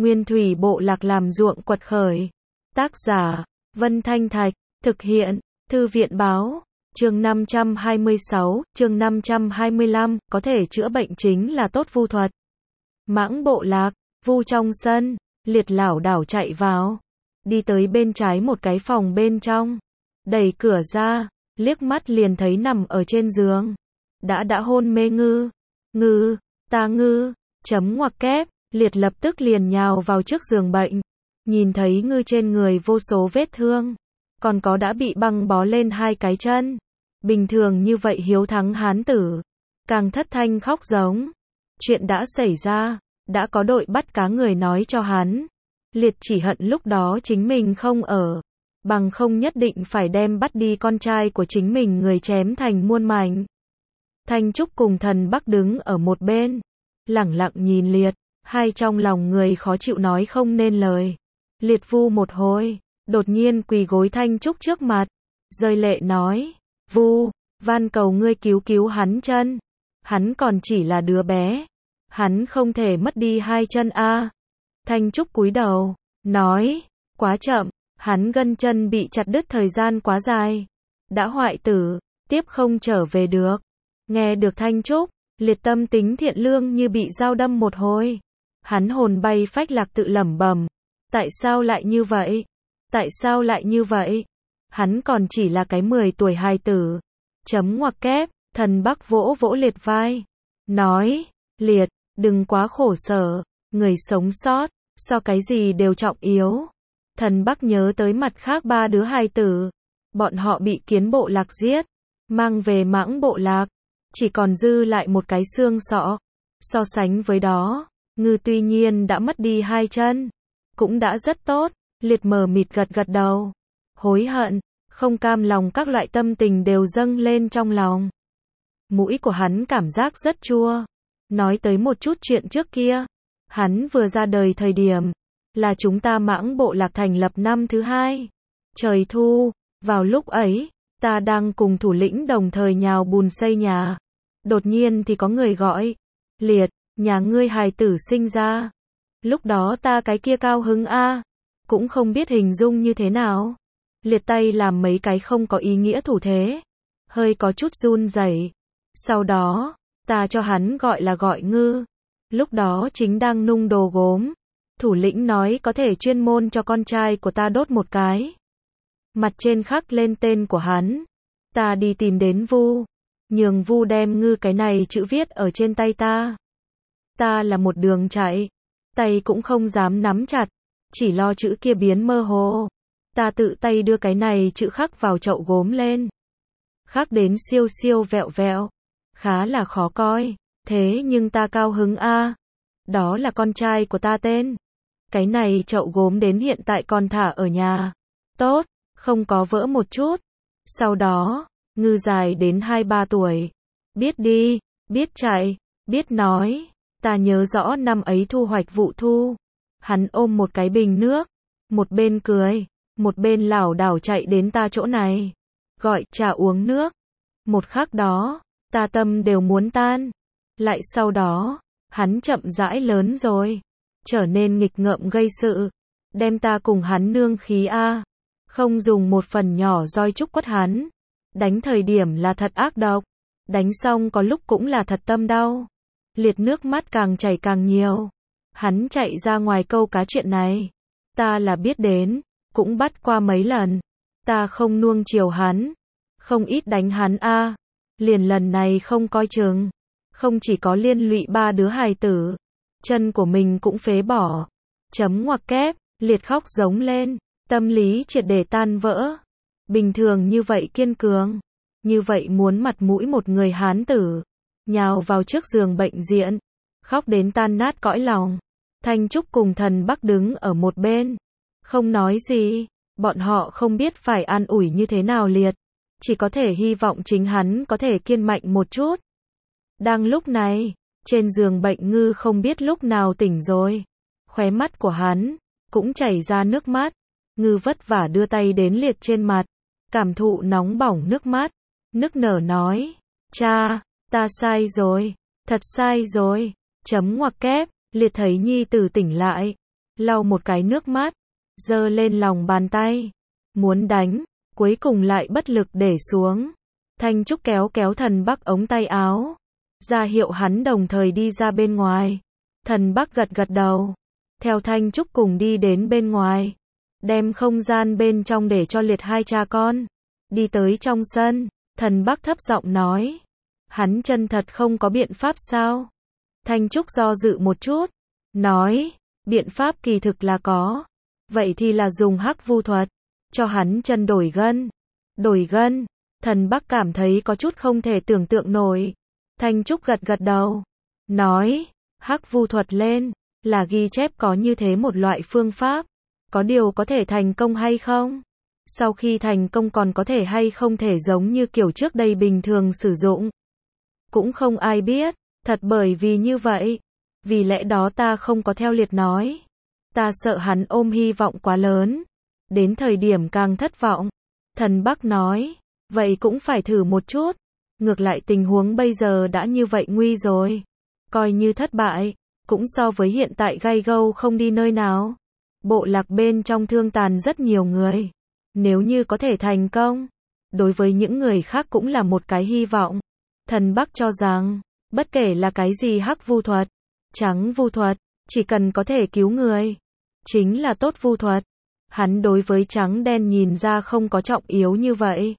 Nguyên thủy bộ lạc làm ruộng quật khởi. Tác giả, Vân Thanh Thạch, thực hiện, Thư viện báo. Chương 526, chương 525, có thể chữa bệnh chính là tốt vu thuật. Mãng bộ lạc, vu trong sân, Liệt lảo đảo chạy vào. Đi tới bên trái một cái phòng bên trong. Đẩy cửa ra, liếc mắt liền thấy nằm ở trên giường. Đã hôn mê Ngư. Ngư, ta Ngư, chấm ngoặc kép, Liệt lập tức liền nhào vào trước giường bệnh. Nhìn thấy Ngư trên người vô số vết thương. Còn có đã bị băng bó lên hai cái chân. Bình thường như vậy hiếu thắng hán tử. Càng thất thanh khóc giống. Chuyện đã xảy ra, đã có đội bắt cá người nói cho hắn. Liệt chỉ hận lúc đó chính mình không ở. Bằng không nhất định phải đem bắt đi con trai của chính mình người chém thành muôn mảnh. Thanh Trúc cùng Thần Bắc đứng ở một bên. Lẳng lặng nhìn Liệt. Hai trong lòng người khó chịu nói không nên lời. Liệt vu một hồi. Đột nhiên quỳ gối Thanh Trúc trước mặt. Rơi lệ nói. Vu, van cầu ngươi cứu hắn chân. Hắn còn chỉ là đứa bé. Hắn không thể mất đi hai chân a. Thanh Trúc cúi đầu. Nói. Quá chậm. Hắn gân chân bị chặt đứt thời gian quá dài. Đã hoại tử. Tiếp không trở về được. Nghe được Thanh Trúc. Liệt tâm tính thiện lương như bị dao đâm một hồi. Hắn hồn bay phách lạc tự lẩm bẩm. Tại sao lại như vậy? Tại sao lại như vậy? Hắn còn chỉ là cái 10 tuổi hài tử. Chấm ngoặc kép, Thần Bắc vỗ vỗ Liệt vai. Nói, Liệt, đừng quá khổ sở. Người sống sót, so cái gì đều trọng yếu. Thần Bắc nhớ tới mặt khác ba đứa hài tử. Bọn họ bị Kiến bộ lạc giết. Mang về Mãng bộ lạc. Chỉ còn dư lại một cái xương sọ. So sánh với đó, Ngư tuy nhiên đã mất đi hai chân. Cũng đã rất tốt. Liệt mờ mịt gật đầu. Hối hận, không cam lòng các loại tâm tình đều dâng lên trong lòng. Mũi của hắn cảm giác rất chua. Nói tới một chút chuyện trước kia. Hắn vừa ra đời thời điểm. Là chúng ta Mãng bộ lạc thành lập năm thứ 2. Trời thu, vào lúc ấy, ta đang cùng thủ lĩnh đồng thời nhào bùn xây nhà. Đột nhiên thì có người gọi. Liệt, nhà ngươi hài tử sinh ra. Lúc đó ta cái kia cao hứng a. Cũng không biết hình dung như thế nào. Liệt tay làm mấy cái không có ý nghĩa thủ thế. Hơi có chút run rẩy. Sau đó, ta cho hắn gọi Ngư. Lúc đó chính đang nung đồ gốm. Thủ lĩnh nói có thể chuyên môn cho con trai của ta đốt một cái. Mặt trên khắc lên tên của hắn. Ta đi tìm đến Vu. Nhường Vu đem Ngư cái này chữ viết ở trên tay ta. Ta là một đường chạy. Tay cũng không dám nắm chặt. Chỉ lo chữ kia biến mơ hồ. Ta tự tay đưa cái này chữ khắc vào chậu gốm lên. Khắc đến siêu siêu vẹo vẹo. Khá là khó coi. Thế nhưng ta cao hứng a. Đó là con trai của ta tên. Cái này chậu gốm đến hiện tại còn thả ở nhà. Tốt, không có vỡ một chút. Sau đó, Ngư dài đến 2-3 tuổi. Biết đi, biết chạy, biết nói. Ta nhớ rõ năm ấy thu hoạch vụ thu. Hắn ôm một cái bình nước. Một bên cười, một bên lảo đảo chạy đến ta chỗ này. Gọi trà uống nước. Một khắc đó, ta tâm đều muốn tan. Lại sau đó, hắn chậm rãi lớn rồi. Trở nên nghịch ngợm gây sự. Đem ta cùng hắn nương khí a. Không dùng một phần nhỏ roi trúc quất hắn. Đánh thời điểm là thật ác độc. Đánh xong có lúc cũng là thật tâm đau. Liệt nước mắt càng chảy càng nhiều. Hắn chạy ra ngoài câu cá chuyện này. Ta là biết đến. Cũng bắt qua mấy lần. Ta không nuông chiều hắn. Không ít đánh hắn a. Liền lần này không coi chừng. Không chỉ có liên lụy 3 đứa hài tử. Chân của mình cũng phế bỏ. Chấm ngoặc kép. Liệt khóc giống lên. Tâm lý triệt để tan vỡ. Bình thường như vậy kiên cường. Như vậy muốn mặt mũi một người hán tử. Nhào vào trước giường bệnh viện. Khóc đến tan nát cõi lòng. Thanh Trúc cùng Thần Bắc đứng ở một bên. Không nói gì. Bọn họ không biết phải an ủi như thế nào Liệt. Chỉ có thể hy vọng chính hắn có thể kiên mạnh một chút. Đang lúc này, trên giường bệnh Ngư không biết lúc nào tỉnh rồi. Khóe mắt của hắn cũng chảy ra nước mắt. Ngư vất vả đưa tay đến Liệt trên mặt. Cảm thụ nóng bỏng nước mắt. Nức nở nói. Cha, ta sai rồi. Thật sai rồi. Chấm ngoặc kép. Liệt thấy nhi tử tỉnh lại. lau một cái nước mắt, giơ lên lòng bàn tay, muốn đánh, cuối cùng lại bất lực để xuống. Thanh Trúc kéo kéo Thần Bắc ống tay áo, ra hiệu hắn đồng thời đi ra bên ngoài. Thần Bắc gật gật đầu, theo Thanh Trúc cùng đi đến bên ngoài, đem không gian bên trong để cho liệt hai cha con. Đi tới trong sân, Thần Bắc thấp giọng nói, hắn chân thật không có biện pháp sao? Thanh Trúc do dự một chút, nói, biện pháp kỳ thực là có, vậy thì là dùng hắc vu thuật, cho hắn chân đổi gân. Đổi gân, Thần Bắc cảm thấy có chút không thể tưởng tượng nổi. Thanh Trúc gật gật đầu, nói, hắc vu thuật lên, là ghi chép có như thế một loại phương pháp, có điều có thể thành công hay không? Sau khi thành công còn có thể hay không thể giống như kiểu trước đây bình thường sử dụng? Cũng không ai biết, thật bởi vì như vậy. Vì lẽ đó ta không có theo liệt nói. Ta sợ hắn ôm hy vọng quá lớn. Đến thời điểm càng thất vọng. Thần Bắc nói, vậy cũng phải thử một chút. Ngược lại tình huống bây giờ đã như vậy nguy rồi. Coi như thất bại, cũng so với hiện tại gay gâu không đi nơi nào. Bộ lạc bên trong thương tàn rất nhiều người. Nếu như có thể thành công, đối với những người khác cũng là một cái hy vọng. Thần Bắc cho rằng, bất kể là cái gì hắc vu thuật, trắng vu thuật, chỉ cần có thể cứu người, chính là tốt vu thuật. Hắn đối với trắng đen nhìn ra không có trọng yếu như vậy.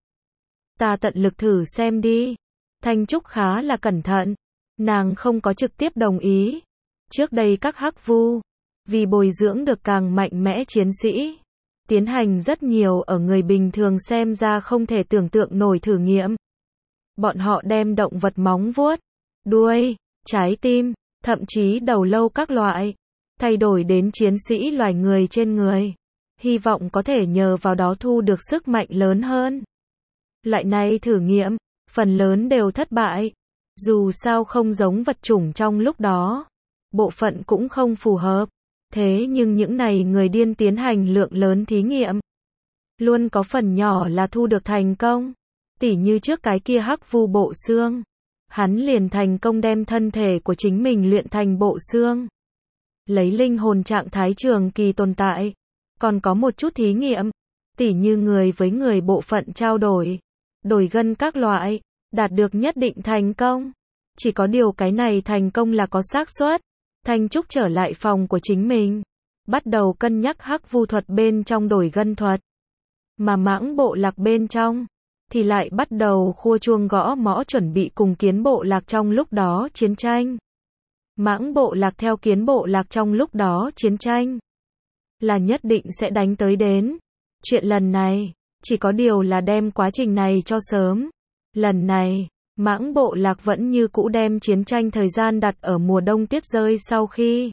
Ta tận lực thử xem đi. Thanh Trúc khá là cẩn thận. Nàng không có trực tiếp đồng ý. Trước đây các hắc vu, vì bồi dưỡng được càng mạnh mẽ chiến sĩ, tiến hành rất nhiều ở người bình thường xem ra không thể tưởng tượng nổi thử nghiệm. Bọn họ đem động vật móng vuốt, đuôi, trái tim, thậm chí đầu lâu các loại, thay đổi đến chiến sĩ loài người trên người. Hy vọng có thể nhờ vào đó thu được sức mạnh lớn hơn. Loại này thử nghiệm, phần lớn đều thất bại. Dù sao không giống vật chủng trong lúc đó. Bộ phận cũng không phù hợp. Thế nhưng những này người điên tiến hành lượng lớn thí nghiệm. Luôn có phần nhỏ là thu được thành công. Tỉ như trước cái kia hắc vu bộ xương. Hắn liền thành công đem thân thể của chính mình luyện thành bộ xương. Lấy linh hồn trạng thái trường kỳ tồn tại. Còn có một chút thí nghiệm. Tỉ như người với người bộ phận trao đổi. Đổi gân các loại. Đạt được nhất định thành công. Chỉ có điều cái này thành công là có xác suất. Thanh Trúc trở lại phòng của chính mình. Bắt đầu cân nhắc hắc vu thuật bên trong đổi gân thuật. Mà mãng bộ lạc bên trong thì lại bắt đầu khua chuông gõ mõ chuẩn bị cùng kiến bộ lạc trong lúc đó chiến tranh. Mãng bộ lạc theo kiến bộ lạc trong lúc đó chiến tranh là nhất định sẽ đánh tới đến. Chuyện lần này, chỉ có điều là đem quá trình này cho sớm. Lần này, mãng bộ lạc vẫn như cũ đem chiến tranh thời gian đặt ở mùa đông tuyết rơi sau khi.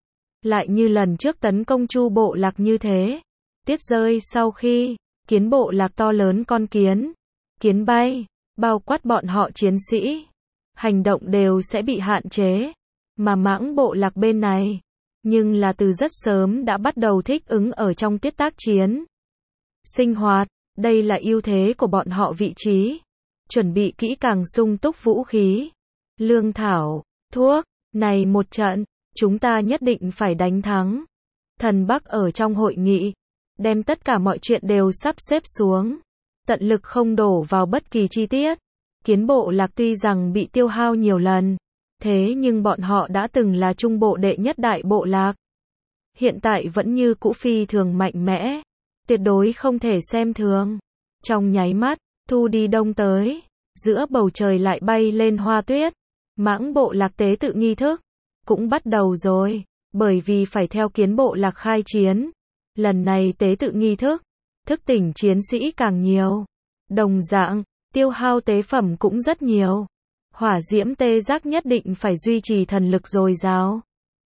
Lại như lần trước tấn công Chu bộ lạc như thế. Tuyết rơi sau khi, kiến bộ lạc to lớn con kiến. Kiến bay, bao quát bọn họ chiến sĩ. Hành động đều sẽ bị hạn chế. Mà mãng bộ lạc bên này, nhưng là từ rất sớm đã bắt đầu thích ứng ở trong tiết tác chiến. Sinh hoạt, đây là ưu thế của bọn họ vị trí. Chuẩn bị kỹ càng sung túc vũ khí, lương thảo, thuốc, này một trận, chúng ta nhất định phải đánh thắng. Thần Bắc ở trong hội nghị, đem tất cả mọi chuyện đều sắp xếp xuống, tận lực không đổ vào bất kỳ chi tiết. Kiến bộ lạc tuy rằng bị tiêu hao nhiều lần, thế nhưng bọn họ đã từng là trung bộ đệ nhất đại bộ lạc. Hiện tại vẫn như cũ phi thường mạnh mẽ, tuyệt đối không thể xem thường. Trong nháy mắt, thu đi đông tới, giữa bầu trời lại bay lên hoa tuyết. Mãng bộ lạc tế tự nghi thức cũng bắt đầu rồi, bởi vì phải theo kiến bộ lạc khai chiến. Lần này tế tự nghi thức, thức tỉnh chiến sĩ càng nhiều. Đồng dạng, tiêu hao tế phẩm cũng rất nhiều. Hỏa diễm tê giác nhất định phải duy trì thần lực dồi dào.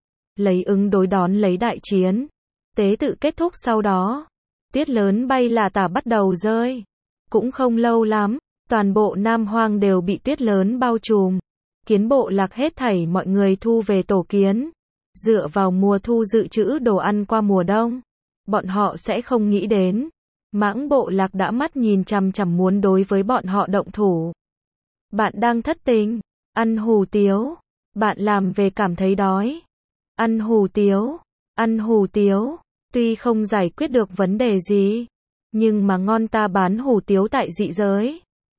Lấy ứng đối đón lấy đại chiến. Tế tự kết thúc sau đó, tuyết lớn bay là tả bắt đầu rơi. Cũng không lâu lắm, toàn bộ Nam Hoang đều bị tuyết lớn bao trùm. Kiến bộ lạc hết thảy mọi người thu về tổ kiến. Dựa vào mùa thu dự trữ đồ ăn qua mùa đông. Bọn họ sẽ không nghĩ đến. Mãng bộ lạc đã mắt nhìn chằm chằm muốn đối với bọn họ động thủ. Bạn đang thất tình, ăn hủ tiếu. Bạn làm về cảm thấy đói. Ăn hủ tiếu. Ăn hủ tiếu, tuy không giải quyết được vấn đề gì, nhưng mà ngon ta bán hủ tiếu tại dị giới.